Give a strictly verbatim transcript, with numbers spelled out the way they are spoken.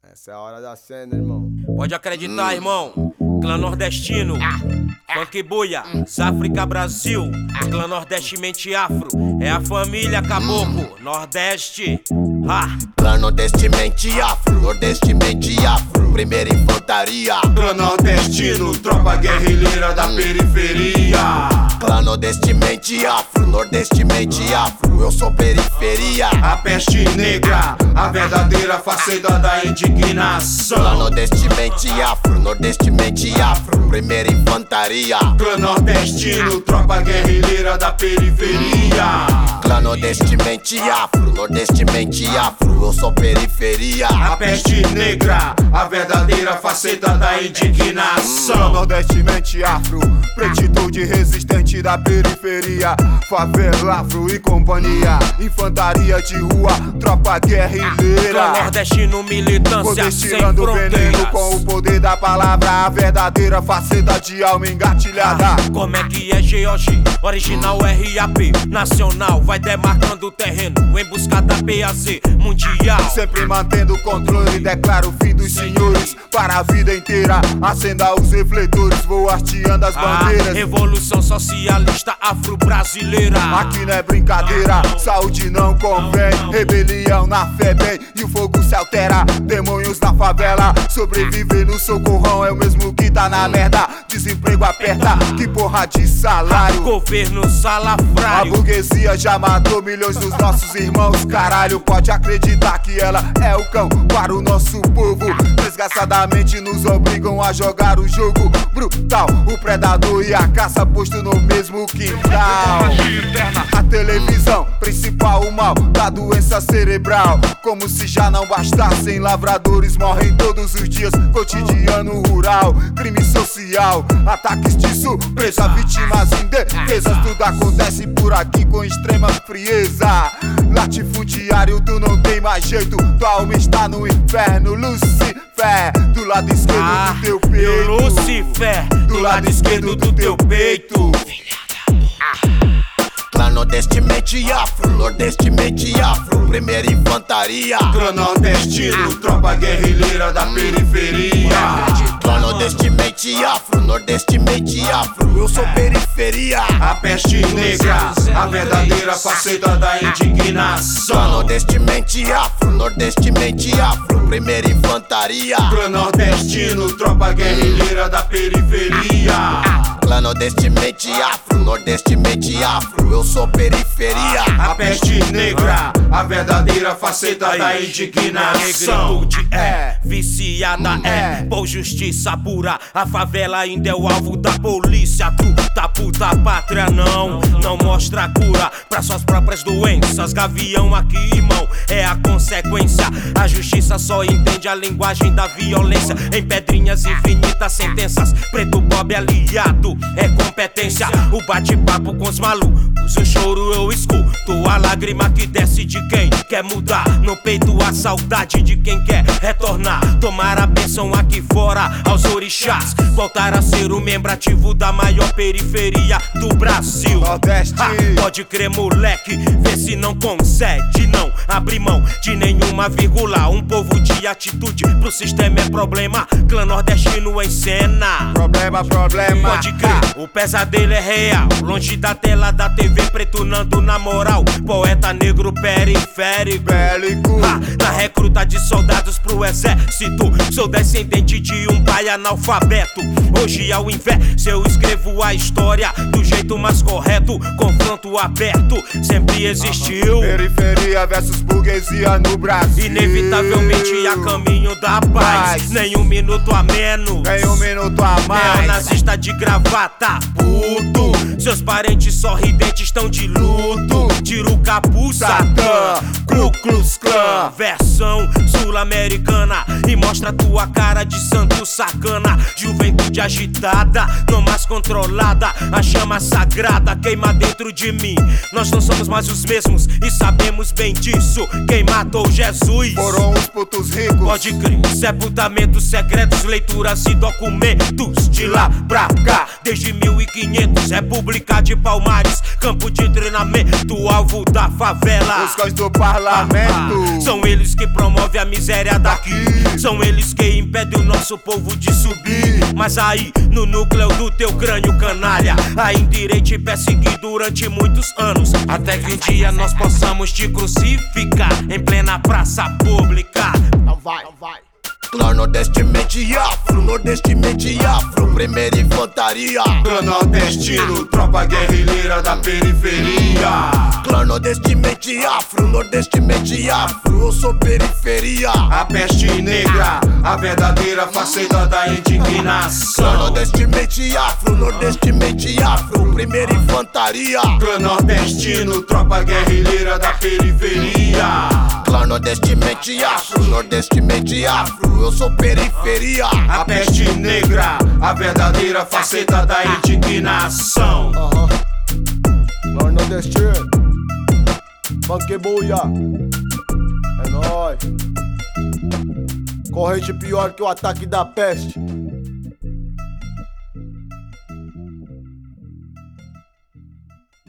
Essa é a hora da cena, irmão. Pode acreditar, irmão. Clã nordestino, funk buia, África Brasil. Clã Nordeste mente afro, é a família caboclo, Nordeste. Ha. Clã Nordeste mente afro, Nordeste mente afro, primeira infantaria. Clã nordestino, tropa guerrilheira da periferia. Clã Nordeste mente afro, Nordeste mente afro, eu sou periferia. A peste negra, a verdadeira faceta da indignação. Clã Nordeste mente afro, Nordeste mente afro, primeira infantaria. Clã nordestino, tropa guerrilheira da periferia. Clã Nordeste mente afro, Nordeste mente afro, eu sou periferia. A peste negra, a verdadeira faceta da indignação. Nordeste mente afro, pretitude resistente da periferia. Favela, afro e companhia, infantaria de rua, tropa guerrilheira. Clã nordestino, militância sem Destilando veneno fronteiras. com o poder da palavra, a verdadeira faceta de alma engatilhada. Como é que é G O G? Original R A P nacional, vai demarcando o terreno em busca da P A Z mundial. Sempre mantendo o controle, declaro o fim dos senhores para a vida inteira. Acenda os refletores, vou hasteando as A bandeiras. revolução socialista afro-brasileira. Aqui não é brincadeira, saúde não convém. Rebelião na fé bem e o fogo se altera. Demônios da favela, sobreviver no socorrão é o mesmo que tá na merda. Desemprego aperta, que porra de salário. Governo A salafrário. burguesia já matou milhões dos nossos irmãos. Caralho, pode acreditar que ela é o cão para o nosso povo. Desgraçadamente nos obrigam a jogar o jogo brutal. O predador e a caça posto no mesmo quintal. A televisão, principal o mal da doença cerebral. Como se já não bastassem, lavradores morrem todos os dias. Cotidiano rural, crime social, ataques de surpresa, vítimas indefesas. Tudo acontece por aqui com extrema frieza. Latifundiário, tu não tem mais jeito, tua alma está no inferno. Lucifer, do lado esquerdo Ah, do teu eu peito. Lucifer, do lado esquerdo do teu peito. Clã Nordeste mente afro, Nordeste mente afro, primeira infantaria. Clã nordestino, tropa guerrilheira da periferia. Clã Nordeste mente afro, Nordeste mente afro, eu sou periferia. A peste negra, a verdadeira faceta da Clã indignação. Nordeste mente afro, Nordeste mente afro, primeira infantaria. Clã nordestino, tropa guerrilheira da periferia. Clã Nordeste mente afro, Nordeste mente afro, eu sou periferia. A peste negra, a verdadeira faceta da indignação. Negritude é, viciada é, por justiça pura. A favela ainda é o alvo da polícia. Tu tá puta pátria não, não mostra a cura pra suas próprias doenças. Gavião aqui, irmão, é a consequência. A justiça só entende a linguagem da violência. Em pedrinhas infinitas sentenças, preto Bob aliado é competência. O bate-papo com os malucos, o choro eu escuto, a lágrima que desce de quem quer mudar. No peito a saudade de quem quer retornar. Tomar a bênção aqui fora aos orixás. Voltar a ser o membro ativo da maior periferia do Brasil. Nordeste. Ha, pode crer, moleque, vê se não concede. Não abre mão de nenhuma vírgula. Um povo de atitude pro sistema é problema. Clã nordestino em cena. Problema, problema. Pode crer, o pesadelo é real. Longe da tela da T V, pretunando na moral. Poeta negro periférico. Bélico. Ha, na recruta de soldados pro exército. Sou descendente de um pai analfabeto. Hoje ao inverso eu escrevo a história do jeito mais correto. Confronto aberto sempre existiu. Periferia versus burguesia no Brasil. Inevitavelmente a caminho da paz. Paz. Nem um minuto a menos. Tem um minuto a mais. Neonazista de gravata, puto. Seus parentes sorridentes estão de luto. Tira o capuz, Satã, Ku Klux Klan. Versão sul-americana e mostra tua cara de santo. santo sacana, juventude agitada, não mais controlada. A chama sagrada queima dentro de mim. Nós não somos mais os mesmos e sabemos bem disso. Quem matou Jesus foram os putos ricos. Pode crer, sepultamentos secretos, leituras e documentos de lá pra cá. Desde mil e quinhentos, República de Palmares, campo de treinamento, alvo da favela. Os cães do parlamento são eles que promovem a miséria daqui. São eles que impedem o nosso povo de subir. Mas aí, no núcleo do teu crânio, canalha, ainda irei te perseguir durante muitos anos, até que um dia nós possamos te crucificar em plena praça pública. Não vai, não vai. Clã Nordeste mente afro, Nordeste mente afro, primeira infantaria. Clã nordestino, tropa guerrilheira da periferia. Clã Nordeste mente afro, Nordeste mente afro, eu sou periferia. A peste negra, a verdadeira faceta da indignação. Clã Nordeste mente afro, Nordeste mente afro, primeira infantaria. Clã nordestino, tropa guerrilheira da periferia. Clã Nordeste mente afro, Nordeste mente afro, eu sou periferia. A peste negra, a verdadeira faceta da indignação. Aham. Clã nordestino, Banquebuia, é nóis. Corrente pior que o ataque da peste.